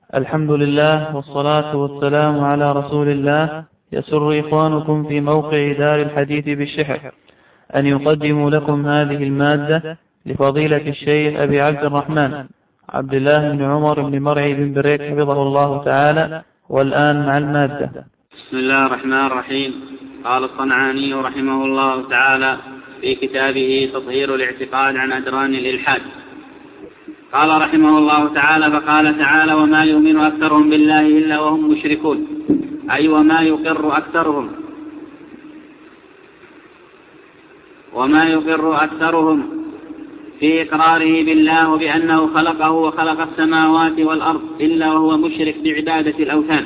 الحمد لله والصلاة والسلام على رسول الله. يسر إخوانكم في موقع دار الحديث بالشحر أن يقدموا لكم هذه المادة لفضيلة الشيخ أبي عبد الرحمن عبد الله بن عمر بن مرعي بن بريك حفظه الله تعالى. والآن مع المادة. بسم الله الرحمن الرحيم. قال الصنعاني رحمه الله تعالى في كتابه تطهير الاعتقاد عن أدران الإلحاد، قال رحمه الله تعالى: فقال تعالى: وما يؤمن أكثرهم بالله إلا وهم مشركون، أي وما يقر أكثرهم في إقراره بالله وبأنه خلقه وخلق السماوات والأرض إلا وهو مشرك بعبادة الأوثان.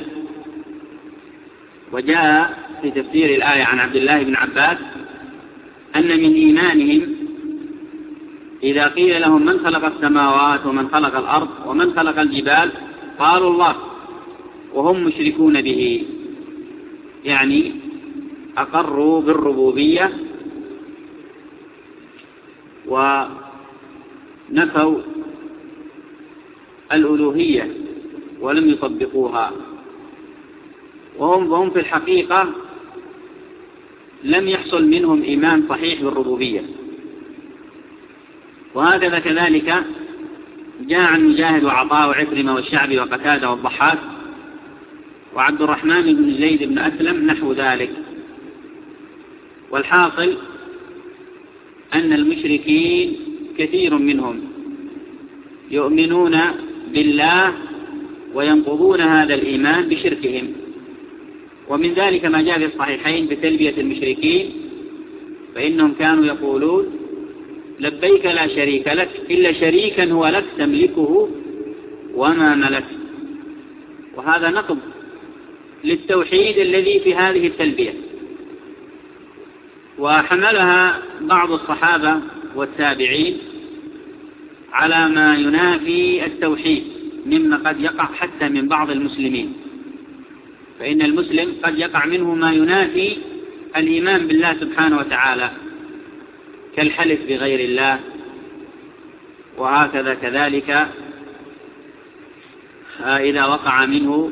وجاء في تفسير الآية عن عبد الله بن عباس أن من إيمانهم إذا قيل لهم من خلق السماوات ومن خلق الأرض ومن خلق الجبال قالوا الله، وهم مشركون به، يعني أقروا بالربوبية ونفوا الألوهية ولم يطبقوها، وهم في الحقيقة لم يحصل منهم إيمان صحيح بالربوبية. وهكذا كذلك جاء عن مجاهد وعطاء وعكرمة والشعبي وقتادة والضحاك وعبد الرحمن بن زيد بن أسلم نحو ذلك. والحاصل أن المشركين كثير منهم يؤمنون بالله وينقضون هذا الإيمان بشركهم. ومن ذلك ما جاء في الصحيحين بتلبية المشركين، فإنهم كانوا يقولون: لبيك لا شريك لك إلا شريكا هو لك تملكه وما ملك. وهذا نقض للتوحيد الذي في هذه التلبية. وحملها بعض الصحابة والتابعين على ما ينافي التوحيد مما قد يقع حتى من بعض المسلمين، فإن المسلم قد يقع منه ما ينافي الإيمان بالله سبحانه وتعالى كالحلف بغير الله، وهكذا كذلك إذا وقع منه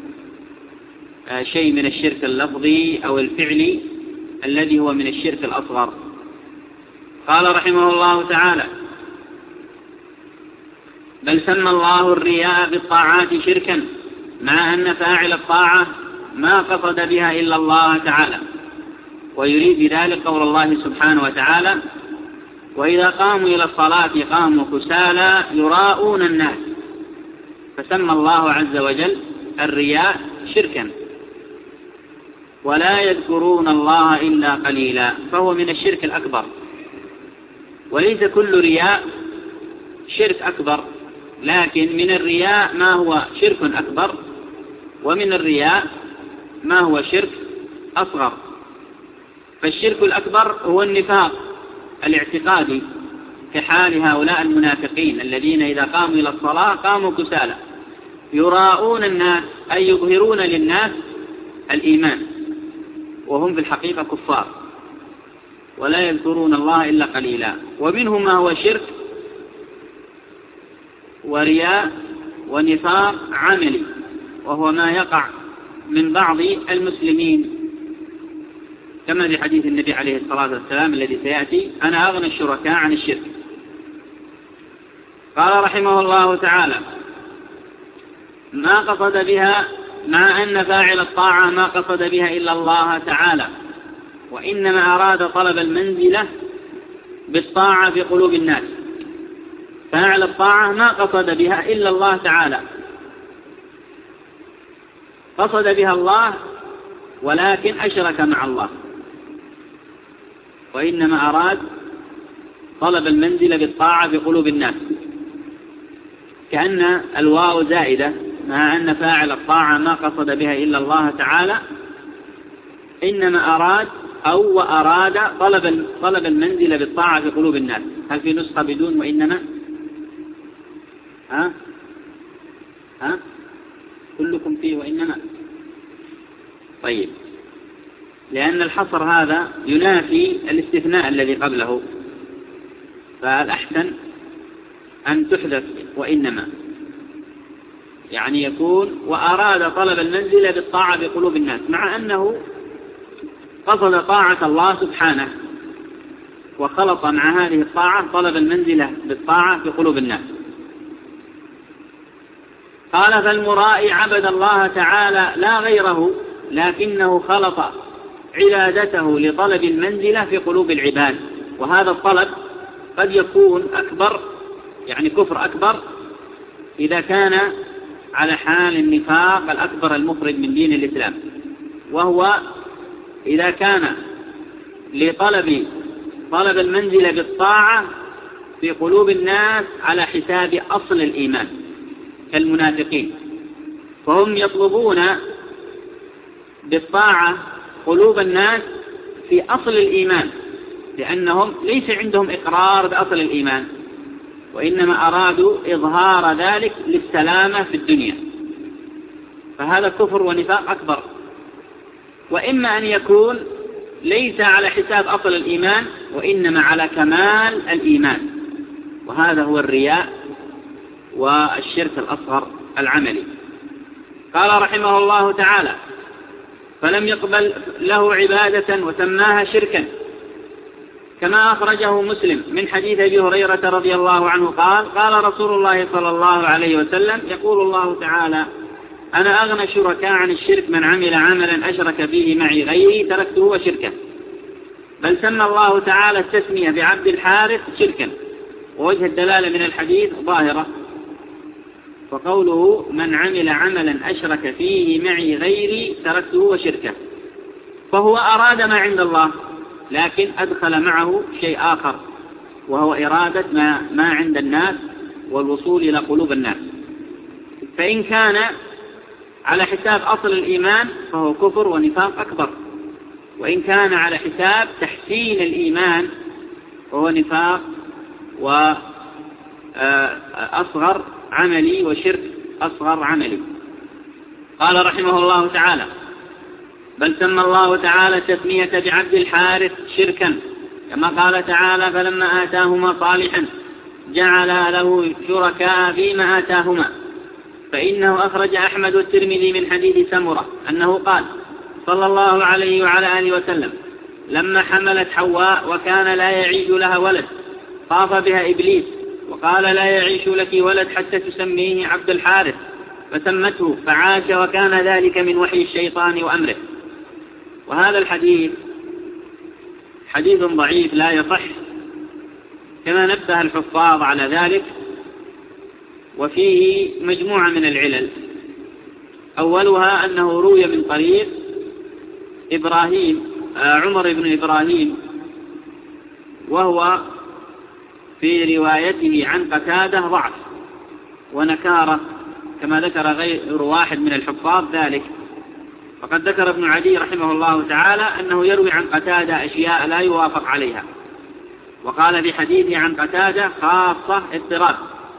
شيء من الشرك اللفظي أو الفعلي الذي هو من الشرك الأصغر. قال رحمه الله تعالى: بل سمى الله الرياء بالطاعات شركا، مع أن فاعل الطاعة ما قصد بها إلا الله تعالى، ويريد بذلك قول الله سبحانه وتعالى: وإذا قاموا إلى الصلاة قاموا كسالى يراءون الناس. فسمى الله عز وجل الرياء شركا، ولا يذكرون الله إلا قليلا، فهو من الشرك الأكبر. وليس كل رياء شرك أكبر، لكن من الرياء ما هو شرك أكبر، ومن الرياء ما هو شرك أصغر. فالشرك الأكبر هو النفاق الاعتقادي، كحال هؤلاء المنافقين الذين إذا قاموا إلى الصلاة قاموا كسالى يراءون الناس، أي يظهرون للناس الإيمان وهم في الحقيقة كفار، ولا يذكرون الله إلا قليلا. ومنهم ما هو شرك ورياء ونفاق عملي، وهو ما يقع من بعض المسلمين، كما في حديث النبي عليه الصلاة والسلام الذي سيأتي: أنا أغنى الشركاء عن الشرك. قال رحمه الله تعالى: ما قصد بها، مع أن فاعل الطاعة ما قصد بها إلا الله تعالى، وإنما أراد طلب المنزلة بالطاعة في قلوب الناس. فاعل الطاعة ما قصد بها إلا الله تعالى، قصد بها الله ولكن أشرك مع الله، وإنما أراد طلب المنزلة بالطاعة في قلوب الناس، كأن الواو زائدة، مع أن فاعل الطاعة ما قصد بها إلا الله تعالى، إنما أراد طلب المنزلة بالطاعة في قلوب الناس. هل في نسخة بدون وإنما؟ كلكم فيه وإنما؟ طيب، لأن الحصر هذا ينافي الاستثناء الذي قبله، فالأحسن أن تحذف وإنما. يعني يكون وأراد طلب المنزلة بالطاعة بقلوب الناس، مع أنه قصد طاعة الله سبحانه وخلط مع هذه الطاعة طلب المنزلة بالطاعة في قلوب الناس. قال: فالمرائي عبد الله تعالى لا غيره، لكنه خلط عبادته لطلب المنزلة في قلوب العباد، وهذا الطلب قد يكون أكبر، يعني كفر أكبر، إذا كان على حال النفاق الأكبر المخرج من دين الإسلام، وهو إذا كان لطلب المنزلة بالطاعة في قلوب الناس على حساب أصل الإيمان كالمنافقين، فهم يطلبون بالطاعة قلوب الناس في أصل الإيمان، لأنهم ليس عندهم إقرار بأصل الإيمان، وإنما أرادوا إظهار ذلك للسلامة في الدنيا، فهذا كفر ونفاق أكبر. وإما أن يكون ليس على حساب أصل الإيمان، وإنما على كمال الإيمان، وهذا هو الرياء والشرك الأصغر العملي. قال رحمه الله تعالى: فلم يقبل له عبادة وسماها شركا، كما أخرجه مسلم من حديث أبي هريرة رضي الله عنه قال: قال رسول الله صلى الله عليه وسلم: يقول الله تعالى: أنا أغنى الشركاء عن الشرك، من عمل عملا أشرك فيه معي غيري تركته وشركه. بل سمى الله تعالى التسمية بعبد الحارث شركا، ووجه الدلالة من الحديث ظاهرة، فقوله: من عمل عملا أشرك فيه معي غيري تركته وشركه، فهو أراد ما عند الله، لكن أدخل معه شيء آخر، وهو إرادة ما عند الناس والوصول إلى قلوب الناس. فإن كان على حساب أصل الإيمان فهو كفر ونفاق أكبر، وإن كان على حساب تحسين الإيمان فهو نفاق وأصغر عملي وشرك أصغر عملي. قال رحمه الله تعالى: بل سمى الله تعالى التسمية بعبد الحارث شركا، كما قال تعالى: فلما آتاهما صالحا جعل له شركاء فيما آتاهما. فإنه أخرج أحمد والترمذي من حديث سمرة أنه قال صلى الله عليه وعلى آله وسلم: لما حملت حواء وكان لا يعيش لها ولد، طاف بها إبليس وقال: لا يعيش لك ولد حتى تسميه عبد الحارث، فسمته فعاش، وكان ذلك من وحي الشيطان وأمره. وهذا الحديث حديث ضعيف لا يصح، كما نبه الحفاظ على ذلك، وفيه مجموعة من العلل. أولها أنه روي من طريق عمر بن إبراهيم، وهو في روايته عن قتادة ضعف ونكارة، كما ذكر غير واحد من الحفاظ ذلك. فقد ذكر ابن عدي رحمه الله تعالى أنه يروي عن قتادة أشياء لا يوافق عليها، وقال في حديثه عن قتادة خاصة اضطراب.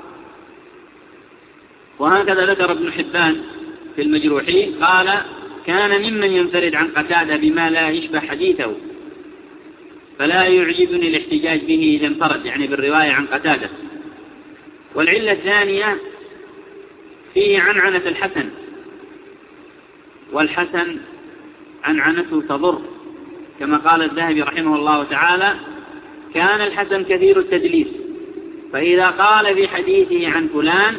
وهكذا ذكر ابن حبان في المجروحين قال: كان ممن ينفرد عن قتادة بما لا يشبه حديثه، فلا يعجبني الاحتجاج به إذا انفرد، يعني بالرواية عن قتادة. والعلة الثانية فيه عنعنة الحسن، والحسن عنعنته تضر، كما قال الذهبي رحمه الله تعالى: كان الحسن كثير التدليس، فإذا قال في حديثه عن فلان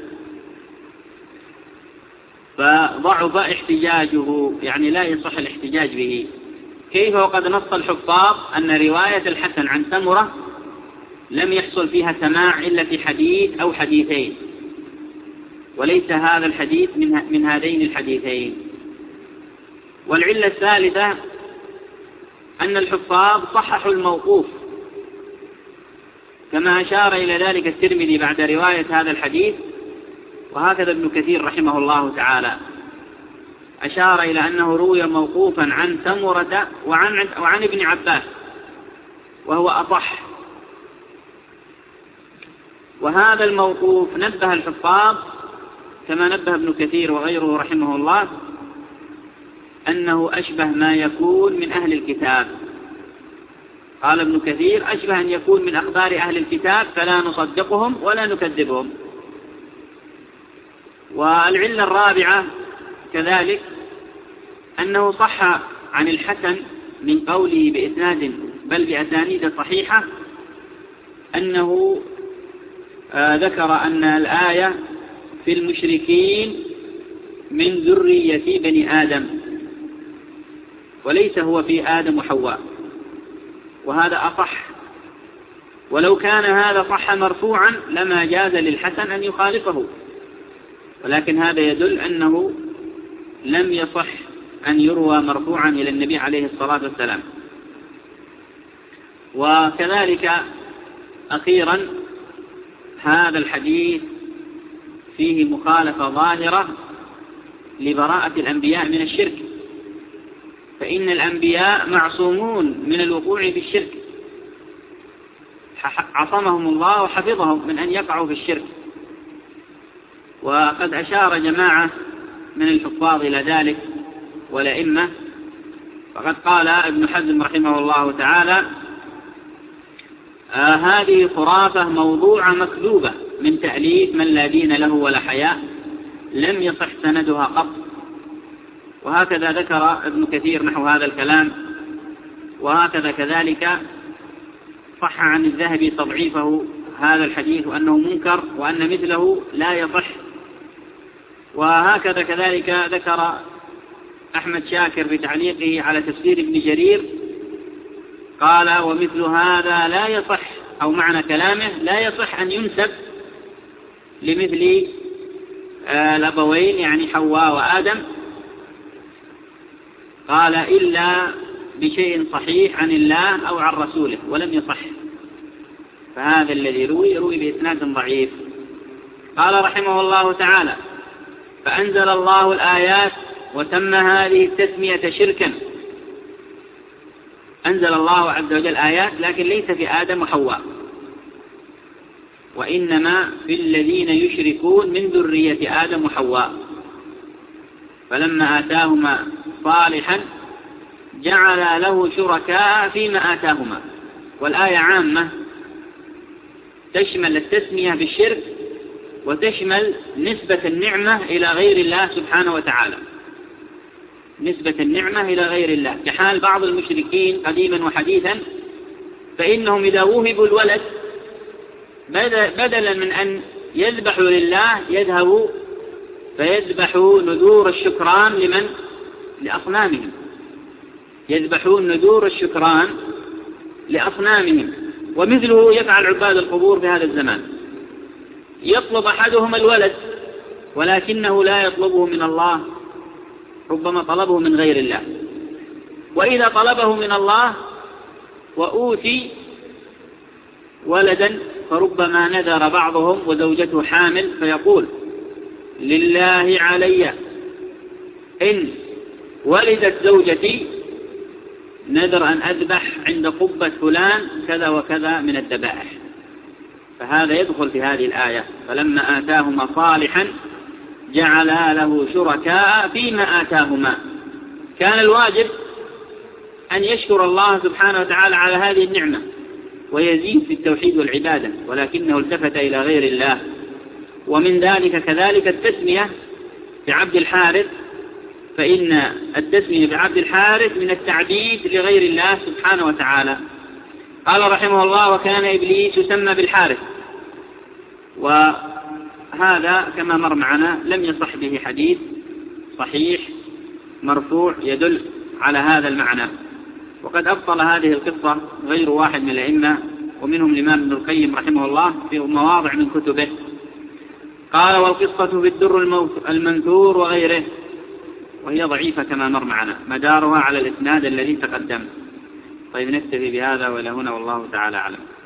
فضعف احتجاجه، يعني لا يصح الاحتجاج به. كيف وقد نص الحفاظ أن رواية الحسن عن سمرة لم يحصل فيها سماع إلا في حديث أو حديثين، وليس هذا الحديث من هذين الحديثين. والعلة الثالثة أن الحفاظ صححوا الموقوف، كما أشار إلى ذلك الترمذي بعد رواية هذا الحديث، وهكذا ابن كثير رحمه الله تعالى أشار إلى أنه روي موقوفا عن سمرة وعن ابن عباس، وهو أصح. وهذا الموقوف نبه الحفاظ كما نبه ابن كثير وغيره رحمه الله أنه أشبه ما يكون من أهل الكتاب. قال ابن كثير: أشبه أن يكون من أخبار أهل الكتاب، فلا نصدقهم ولا نكذبهم. والعلة الرابعة كذلك أنه صح عن الحسن من قوله بإسناد بل بأسانيد صحيحة أنه ذكر أن الآية في المشركين من ذرية بني آدم، وليس هو في آدم وحواء، وهذا أصح. ولو كان هذا صح مرفوعا لما جاز للحسن أن يخالفه، ولكن هذا يدل أنه لم يصح أن يروى مرفوعا إلى النبي عليه الصلاة والسلام. وكذلك أخيرا هذا الحديث فيه مخالفة ظاهرة لبراءة الأنبياء من الشرك، فإن الأنبياء معصومون من الوقوع في الشرك، عصمهم الله وحفظهم من أن يقعوا في الشرك. وقد أشار جماعة من الحفاظ إلى ذلك والأئمة، فقد قال ابن حزم رحمه الله تعالى: هذه خرافة موضوعة مكذوبة من تأليف من لا دين له ولا حياء، لم يصح سندها قط. وهكذا ذكر ابن كثير نحو هذا الكلام، وهكذا كذلك صح عن الذهبي تضعيفه هذا الحديث وأنه منكر وأن مثله لا يصح. وهكذا كذلك ذكر أحمد شاكر بتعليقه على تفسير ابن جرير، قال: ومثل هذا لا يصح، أو معنى كلامه لا يصح أن ينسب لمثل الأبوين يعني حواء وآدم، قال: إلا بشيء صحيح عن الله أو عن رسوله، ولم يصح. فهذا الذي روي بإسناد ضعيف. قال رحمه الله تعالى: فأنزل الله الآيات وسمى هذه التسمية شركا. أنزل الله عز وجل آيات، لكن ليس في آدم وحواء، وإنما في الذين يشركون من ذرية آدم وحواء. فلما آتاهما صالحا جعل له شركاء فيما آتاهما. والآية عامة تشمل التسمية بالشرك وتشمل نسبة النعمة إلى غير الله سبحانه وتعالى، نسبة النعمة إلى غير الله، كحال بعض المشركين قديما وحديثا، فإنهم إذا وهبوا الولد بدلا من أن يذبحوا لله يذهبوا فيذبحوا نذور الشكران لأصنامهم، يذبحون نذور الشكران لأصنامهم. ومثله يفعل عباد القبور في هذا الزمان، يطلب أحدهم الولد ولكنه لا يطلبه من الله، ربما طلبه من غير الله. وإذا طلبه من الله وأوتي ولدا فربما نذر بعضهم وزوجته حامل فيقول: لله علي إن ولدت زوجتي نذر أن أذبح عند قبة فلان كذا وكذا من الذبائح. فهذا يدخل في هذه الآية: فلما آتاهما صالحا جعل له شركاء فيما آتاهما. كان الواجب أن يشكر الله سبحانه وتعالى على هذه النعمة ويزيد في التوحيد والعبادة، ولكنه التفت إلى غير الله. ومن ذلك كذلك التسمية بعبد الحارث، فإن التسمية بعبد الحارث من التعبيد لغير الله سبحانه وتعالى. قال رحمه الله: وكان إبليس يسمى بالحارث. وهذا كما مر معنا لم يصح به حديث صحيح مرفوع يدل على هذا المعنى. وقد أبطل هذه القصة غير واحد من الأئمة، ومنهم الإمام ابن القيم رحمه الله في مواضع من كتبه. قال: والقصة بالدر المنثور وغيره، وهي ضعيفة كما مر معنا، مدارها على الإسناد الذي تقدم. طيب نكتفي بهذا وإلى هنا، والله تعالى أعلم.